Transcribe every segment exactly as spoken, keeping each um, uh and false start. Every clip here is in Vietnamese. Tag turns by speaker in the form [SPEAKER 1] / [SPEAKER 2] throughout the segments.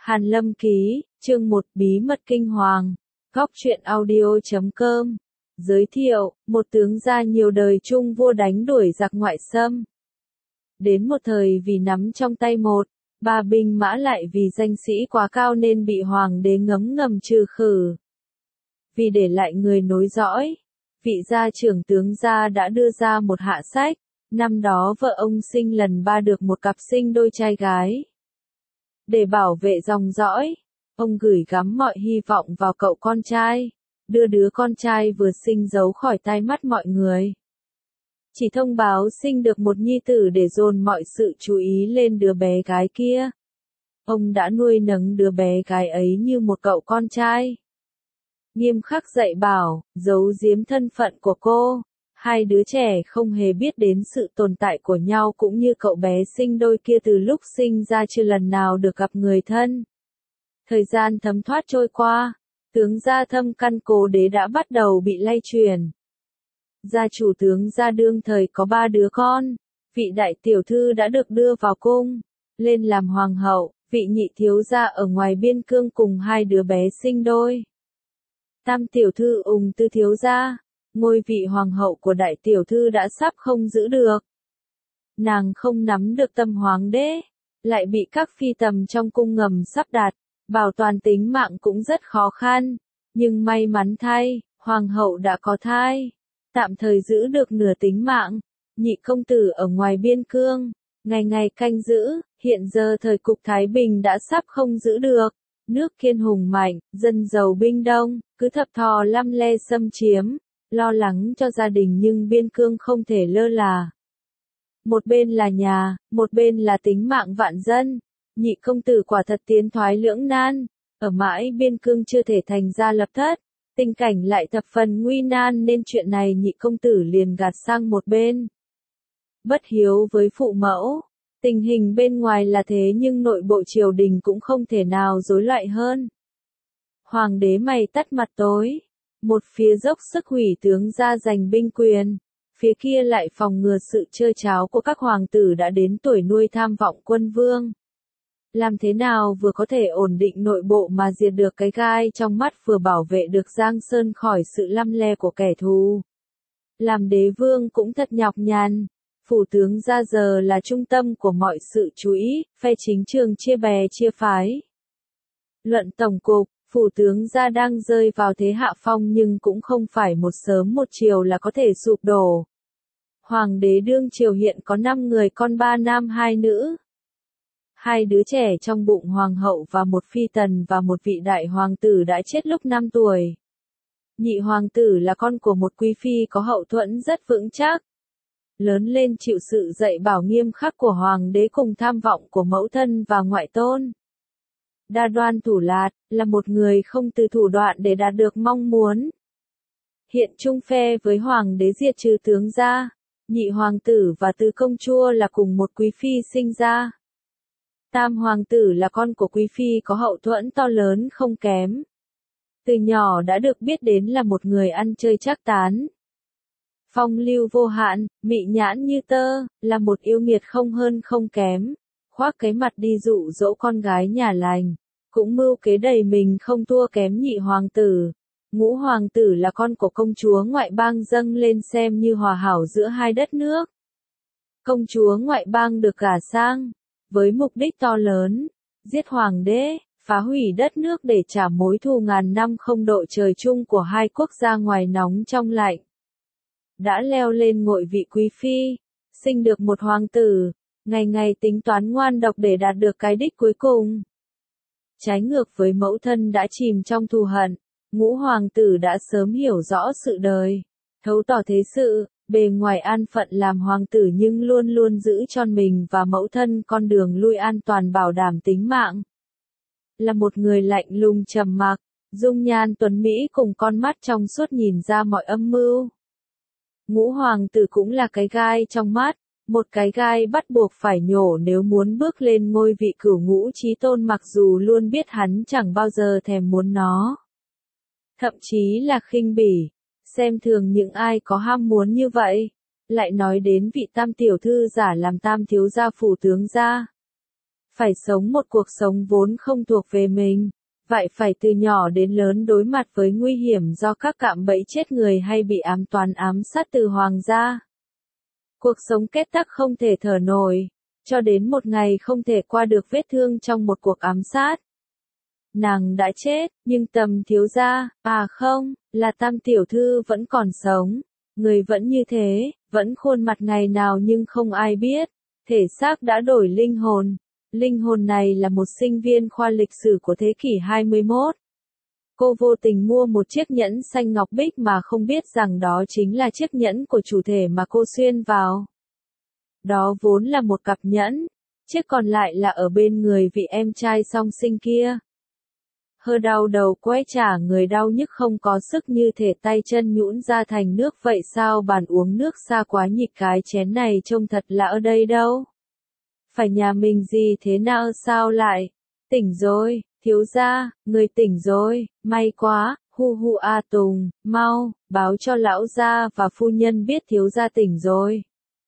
[SPEAKER 1] Hàn Lâm Ký, chương một Bí mật kinh hoàng. Góc truyện audio chấm com. Giới thiệu, một tướng gia nhiều đời chung vua đánh đuổi giặc ngoại xâm. Đến một thời vì nắm trong tay một, ba binh mã lại vì danh sĩ quá cao nên bị hoàng đế ngấm ngầm trừ khử. Vì để lại người nối dõi, vị gia trưởng tướng gia đã đưa ra một hạ sách. Năm đó vợ ông sinh lần ba được một cặp sinh đôi trai gái. Để bảo vệ dòng dõi, ông gửi gắm mọi hy vọng vào cậu con trai, đưa đứa con trai vừa sinh giấu khỏi tai mắt mọi người. Chỉ thông báo sinh được một nhi tử để dồn mọi sự chú ý lên đứa bé gái kia. Ông đã nuôi nấng đứa bé gái ấy như một cậu con trai. Nghiêm khắc dạy bảo, giấu giếm thân phận của cô. Hai đứa trẻ không hề biết đến sự tồn tại của nhau cũng như cậu bé sinh đôi kia từ lúc sinh ra chưa lần nào được gặp người thân. Thời gian thấm thoát trôi qua, tướng gia Thâm Căn Cố Đế đã bắt đầu bị lay truyền. Gia chủ tướng gia đương thời có ba đứa con, vị đại tiểu thư đã được đưa vào cung, lên làm hoàng hậu, vị nhị thiếu gia ở ngoài biên cương cùng hai đứa bé sinh đôi. Tam tiểu thư ung tư thiếu gia. Ngôi vị hoàng hậu của đại tiểu thư đã sắp không giữ được. Nàng không nắm được tâm hoàng đế, lại bị các phi tầm trong cung ngầm sắp đặt, bảo toàn tính mạng cũng rất khó khăn, nhưng may mắn thay, hoàng hậu đã có thai, tạm thời giữ được nửa tính mạng. Nhị công tử ở ngoài biên cương, ngày ngày canh giữ, hiện giờ thời cục Thái Bình đã sắp không giữ được. Nước Kiên hùng mạnh, dân giàu binh đông, cứ thập thò lăm le xâm chiếm. Lo lắng cho gia đình nhưng biên cương không thể lơ là. Một bên là nhà, một bên là tính mạng vạn dân. Nhị công tử quả thật tiến thoái lưỡng nan, ở mãi biên cương chưa thể thành gia lập thất, tình cảnh lại thập phần nguy nan nên chuyện này nhị công tử liền gạt sang một bên. Bất hiếu với phụ mẫu, tình hình bên ngoài là thế nhưng nội bộ triều đình cũng không thể nào rối loạn hơn. Hoàng đế mày tắt mặt tối. Một phía dốc sức hủy tướng gia giành binh quyền, phía kia lại phòng ngừa sự trơ tráo của các hoàng tử đã đến tuổi nuôi tham vọng quân vương. Làm thế nào vừa có thể ổn định nội bộ mà diệt được cái gai trong mắt vừa bảo vệ được Giang Sơn khỏi sự lăm le của kẻ thù. Làm đế vương cũng thật nhọc nhằn, phủ tướng gia giờ là trung tâm của mọi sự chú ý, phe chính trường chia bè chia phái. Luận tổng cục. Phủ tướng gia đang rơi vào thế hạ phong nhưng cũng không phải một sớm một chiều là có thể sụp đổ. Hoàng đế đương triều hiện có năm người con ba nam hai nữ. Hai đứa trẻ trong bụng hoàng hậu và một phi tần và một vị đại hoàng tử đã chết lúc năm tuổi. Nhị hoàng tử là con của một quý phi có hậu thuẫn rất vững chắc. Lớn lên chịu sự dạy bảo nghiêm khắc của hoàng đế cùng tham vọng của mẫu thân và ngoại tôn. Đa đoan thủ lạt, là một người không từ thủ đoạn để đạt được mong muốn. Hiện chung phe với hoàng đế diệt trừ tướng gia, nhị hoàng tử và tứ công chúa là cùng một quý phi sinh ra. Tam hoàng tử là con của quý phi có hậu thuẫn to lớn không kém. Từ nhỏ đã được biết đến là một người ăn chơi trác tán. Phong lưu vô hạn, mị nhãn như tơ, là một yêu nghiệt không hơn không kém. Khoác cái mặt đi dụ dỗ con gái nhà lành, cũng mưu kế đầy mình không thua kém nhị hoàng tử. Ngũ hoàng tử là con của công chúa ngoại bang dâng lên xem như hòa hảo giữa hai đất nước. Công chúa ngoại bang được gả sang, với mục đích to lớn, giết hoàng đế, phá hủy đất nước để trả mối thù ngàn năm không độ trời chung của hai quốc gia ngoài nóng trong lạnh. Đã leo lên ngội vị quý phi, sinh được một hoàng tử. Ngày ngày tính toán ngoan độc để đạt được cái đích cuối cùng. Trái ngược với mẫu thân đã chìm trong thù hận, ngũ hoàng tử đã sớm hiểu rõ sự đời, thấu tỏ thế sự, bề ngoài an phận làm hoàng tử nhưng luôn luôn giữ cho mình và mẫu thân con đường lui an toàn bảo đảm tính mạng. Là một người lạnh lùng trầm mặc, dung nhan tuấn mỹ cùng con mắt trong suốt nhìn ra mọi âm mưu. Ngũ hoàng tử cũng là cái gai trong mắt. Một cái gai bắt buộc phải nhổ nếu muốn bước lên ngôi vị cửu ngũ chí tôn mặc dù luôn biết hắn chẳng bao giờ thèm muốn nó. Thậm chí là khinh bỉ, xem thường những ai có ham muốn như vậy. Lại nói đến vị tam tiểu thư giả làm tam thiếu gia phủ tướng gia. phải sống một cuộc sống vốn không thuộc về mình. Vậy phải từ nhỏ đến lớn đối mặt với nguy hiểm do các cạm bẫy chết người hay bị ám toán ám sát từ hoàng gia. Cuộc sống kết tắc không thể thở nổi, cho đến một ngày không thể qua được vết thương trong một cuộc ám sát. Nàng đã chết, nhưng Tầm thiếu gia, à không, là Tam tiểu thư vẫn còn sống. Người vẫn như thế, vẫn khuôn mặt ngày nào nhưng không ai biết. Thể xác đã đổi linh hồn. Linh hồn này là một sinh viên khoa lịch sử của thế kỷ hai mươi mốt. Cô vô tình mua một chiếc nhẫn xanh ngọc bích mà không biết rằng đó chính là chiếc nhẫn của chủ thể mà cô xuyên vào. Đó vốn là một cặp nhẫn, chiếc còn lại là ở bên người vị em trai song sinh kia. Hơ đau đầu quay trả người đau nhức không có sức như thể tay chân nhũn ra thành nước vậy sao bàn uống nước xa quá nhịp cái chén này trông thật lạ ở đây đâu. Phải nhà mình gì thế nào sao lại? Tỉnh rồi, thiếu gia, người tỉnh rồi, may quá, hu hu a Tùng, mau, báo cho lão gia và phu nhân biết thiếu gia tỉnh rồi.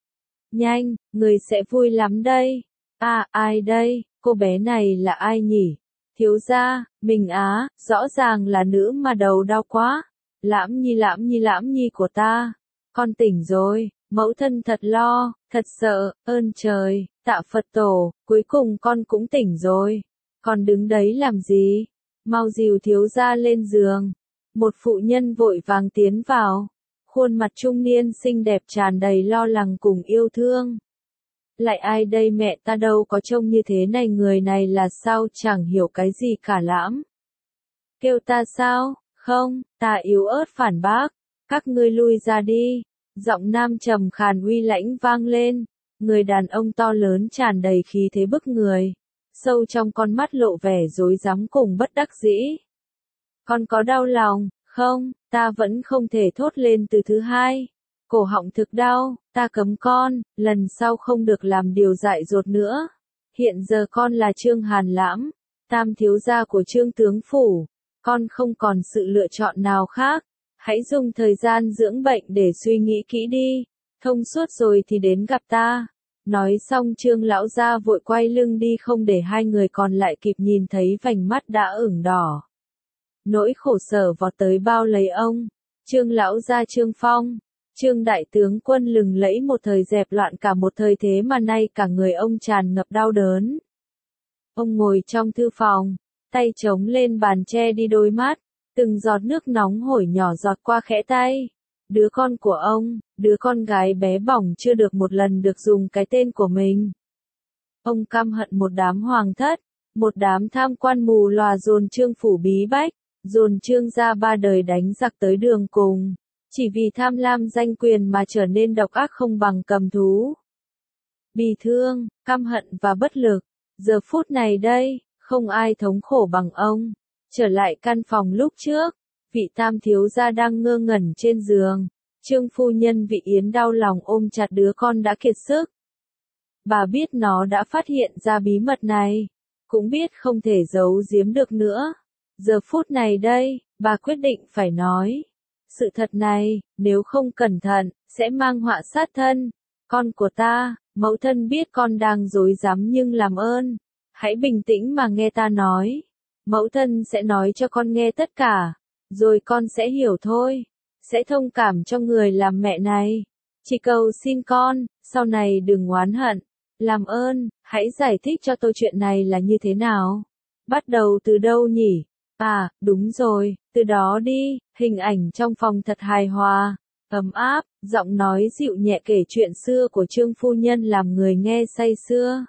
[SPEAKER 1] Nhanh, người sẽ vui lắm đây. À, ai đây, cô bé này là ai nhỉ? Thiếu gia, mình á, rõ ràng là nữ mà đầu đau quá. Lãm nhi lãm nhi lãm nhi của ta. Con tỉnh rồi, mẫu thân thật lo, thật sợ, ơn trời, tạ Phật tổ, cuối cùng con cũng tỉnh rồi. Con đứng đấy làm gì? Mau dìu thiếu gia lên giường. Một phụ nhân vội vàng tiến vào. Khuôn mặt trung niên xinh đẹp tràn đầy lo lắng cùng yêu thương. Lại ai đây mẹ ta đâu có trông như thế này người này là sao chẳng hiểu cái gì cả lãm. Kêu ta sao? Không, ta yếu ớt phản bác. Các ngươi lui ra đi. Giọng nam trầm khàn uy lãnh vang lên. Người đàn ông to lớn tràn đầy khí thế bức người. Sâu trong con mắt lộ vẻ rối rắm cùng bất đắc dĩ. Con có đau lòng, không, ta vẫn không thể thốt lên từ thứ hai. Cổ họng thực đau, ta cấm con, lần sau không được làm điều dại dột nữa. Hiện giờ con là Trương Hàn Lãm, tam thiếu gia của Trương tướng phủ. Con không còn sự lựa chọn nào khác. Hãy dùng thời gian dưỡng bệnh để suy nghĩ kỹ đi. Thông suốt rồi thì đến gặp ta. Nói xong Trương lão gia vội quay lưng đi không để hai người còn lại kịp nhìn thấy vành mắt đã ửng đỏ. Nỗi khổ sở vọt tới bao lấy ông. Trương lão gia Trương Phong, Trương đại tướng quân lừng lẫy một thời dẹp loạn cả một thời thế mà nay cả người ông tràn ngập đau đớn. Ông ngồi trong thư phòng, tay chống lên bàn che đi đôi mắt, từng giọt nước nóng hổi nhỏ giọt qua khẽ tay. Đứa con của ông, đứa con gái bé bỏng chưa được một lần được dùng cái tên của mình. Ông căm hận một đám hoàng thất, một đám tham quan mù lòa dồn Trương phủ bí bách, dồn Trương gia ba đời đánh giặc tới đường cùng, chỉ vì tham lam danh quyền mà trở nên độc ác không bằng cầm thú. Bi thương, căm hận và bất lực, giờ phút này đây, không ai thống khổ bằng ông. Trở lại căn phòng lúc trước, vị tam thiếu gia đang ngơ ngẩn trên giường. Trương phu nhân vị Yến đau lòng ôm chặt đứa con đã kiệt sức. Bà biết nó đã phát hiện ra bí mật này, cũng biết không thể giấu giếm được nữa. Giờ phút này đây, bà quyết định phải nói. Sự thật này, nếu không cẩn thận, sẽ mang họa sát thân. Con của ta, mẫu thân biết con đang dối rắm nhưng làm ơn. Hãy bình tĩnh mà nghe ta nói. Mẫu thân sẽ nói cho con nghe tất cả. Rồi con sẽ hiểu thôi. Sẽ thông cảm cho người làm mẹ này. Chỉ cầu xin con, sau này đừng oán hận. Làm ơn, hãy giải thích cho tôi chuyện này là như thế nào. Bắt đầu từ đâu nhỉ? À, đúng rồi, từ đó đi. Hình ảnh trong phòng thật hài hòa, ấm áp, giọng nói dịu nhẹ kể chuyện xưa của Trương phu nhân làm người nghe say sưa.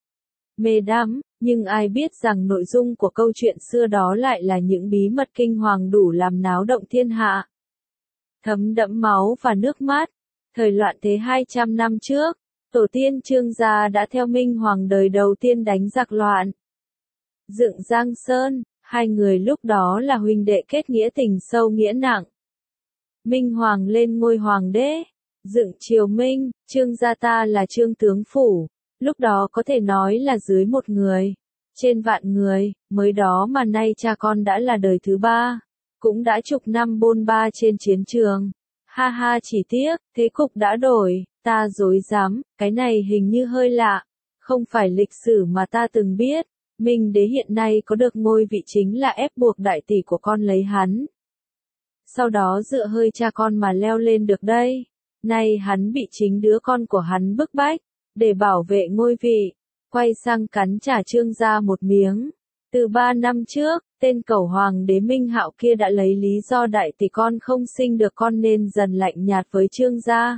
[SPEAKER 1] Mê đắm, nhưng ai biết rằng nội dung của câu chuyện xưa đó lại là những bí mật kinh hoàng đủ làm náo động thiên hạ. Thấm đẫm máu và nước mắt, thời loạn thế hai trăm năm trước, tổ tiên Trương gia đã theo Minh Hoàng đời đầu tiên đánh giặc loạn. Dựng Giang Sơn, hai người lúc đó là huynh đệ kết nghĩa tình sâu nghĩa nặng. Minh Hoàng lên ngôi hoàng đế, dựng triều Minh, Trương gia ta là Trương tướng phủ, lúc đó có thể nói là dưới một người, trên vạn người, mới đó mà nay cha con đã là đời thứ ba, cũng đã chục năm bôn ba trên chiến trường. Ha ha chỉ tiếc, thế cục đã đổi, ta dối dám, cái này hình như hơi lạ, Không phải lịch sử mà ta từng biết, Minh đế hiện nay có được ngôi vị chính là ép buộc đại tỷ của con lấy hắn. Sau đó dựa hơi cha con mà leo lên được đây. Nay hắn bị chính đứa con của hắn bức bách, để bảo vệ ngôi vị, quay sang cắn trả Trương gia một miếng. Từ ba năm trước, tên cẩu hoàng đế Minh Hạo kia đã lấy lý do đại tỷ con không sinh được con nên dần lạnh nhạt với Trương gia.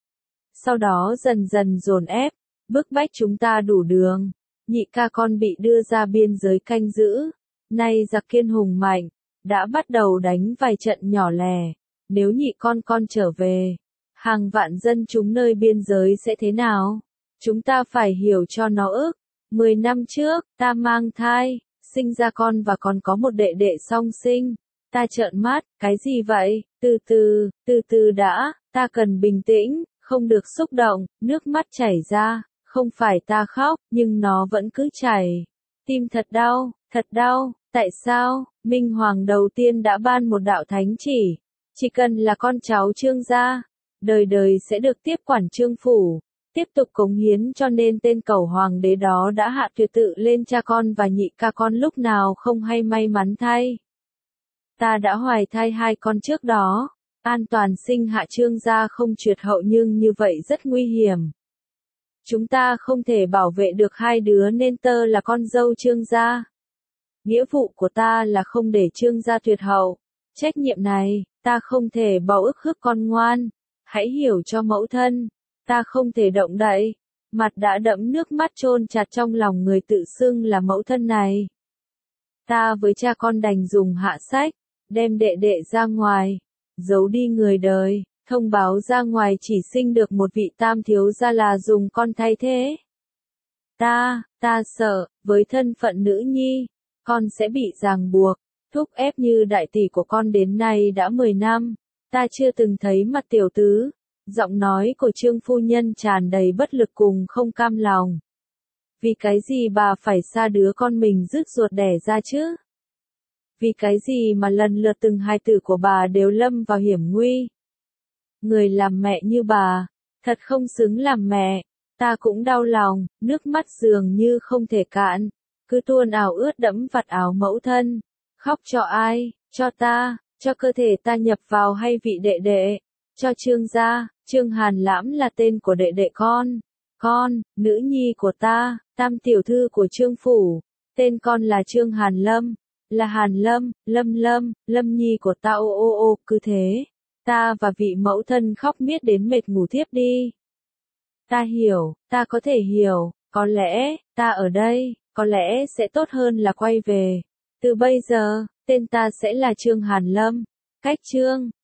[SPEAKER 1] Sau đó dần dần dồn ép, bức bách chúng ta đủ đường. Nhị ca con bị đưa ra biên giới canh giữ. Nay giặc Kiên hùng mạnh, đã bắt đầu đánh vài trận nhỏ lẻ. Nếu nhị con con trở về, hàng vạn dân chúng nơi biên giới sẽ thế nào? Chúng ta phải hiểu cho nó ức. Mười năm trước, ta mang thai, sinh ra con và còn có một đệ đệ song sinh. Ta trợn mắt, cái gì vậy? Từ từ, từ từ đã, ta cần bình tĩnh, không được xúc động, nước mắt chảy ra. Không phải ta khóc, nhưng nó vẫn cứ chảy. Tim thật đau, thật đau. Tại sao? Minh Hoàng đầu tiên đã ban một đạo thánh chỉ. Chỉ cần là con cháu Trương gia, đời đời sẽ được tiếp quản Trương phủ, tiếp tục cống hiến, cho nên tên cẩu hoàng đế đó đã hạ tuyệt tự lên cha con và nhị ca con lúc nào không hay. May mắn thay, ta đã hoài thai hai con trước đó, an toàn sinh hạ Trương gia không triệt hậu, nhưng như vậy rất nguy hiểm. Chúng ta không thể bảo vệ được hai đứa nên tơ là con dâu Trương gia. Nghĩa vụ của ta là không để Trương gia tuyệt hậu. Trách nhiệm này, ta không thể bỏ ức hức con ngoan. Hãy hiểu cho mẫu thân. Ta không thể động đậy. Mặt đã đẫm nước mắt chôn chặt trong lòng người tự xưng là mẫu thân này. Ta với cha con đành dùng hạ sách, đem đệ đệ ra ngoài, giấu đi người đời, thông báo ra ngoài chỉ sinh được một vị tam thiếu gia là dùng con thay thế. Ta, ta sợ, với thân phận nữ nhi, con sẽ bị ràng buộc, thúc ép như đại tỷ của con đến nay đã mười năm. Ta chưa từng thấy mặt tiểu tứ. Giọng nói của Trương phu nhân tràn đầy bất lực cùng không cam lòng. Vì cái gì bà phải xa đứa con mình rứt ruột đẻ ra chứ? Vì cái gì mà lần lượt từng hài tử của bà đều lâm vào hiểm nguy? Người làm mẹ như bà, thật không xứng làm mẹ. Ta cũng đau lòng, nước mắt dường như không thể cạn, cứ tuôn ảo ướt đẫm vạt áo mẫu thân. Khóc cho ai? Cho ta, cho cơ thể ta nhập vào hay vị đệ đệ? Cho Trương gia. Trương Hàn Lãm là tên của đệ đệ con. Con, nữ nhi của ta, tam tiểu thư của Trương phủ. Tên con là Trương Hàn Lâm. Là Hàn Lâm, Lâm Lâm, Lâm nhi của ta. Ô ô ô, cứ thế. Ta và vị mẫu thân khóc miết đến mệt ngủ thiếp đi. Ta hiểu, ta có thể hiểu, có lẽ, ta ở đây, có lẽ sẽ tốt hơn là quay về. Từ bây giờ, tên ta sẽ là Trương Hàn Lâm. Cách Trương,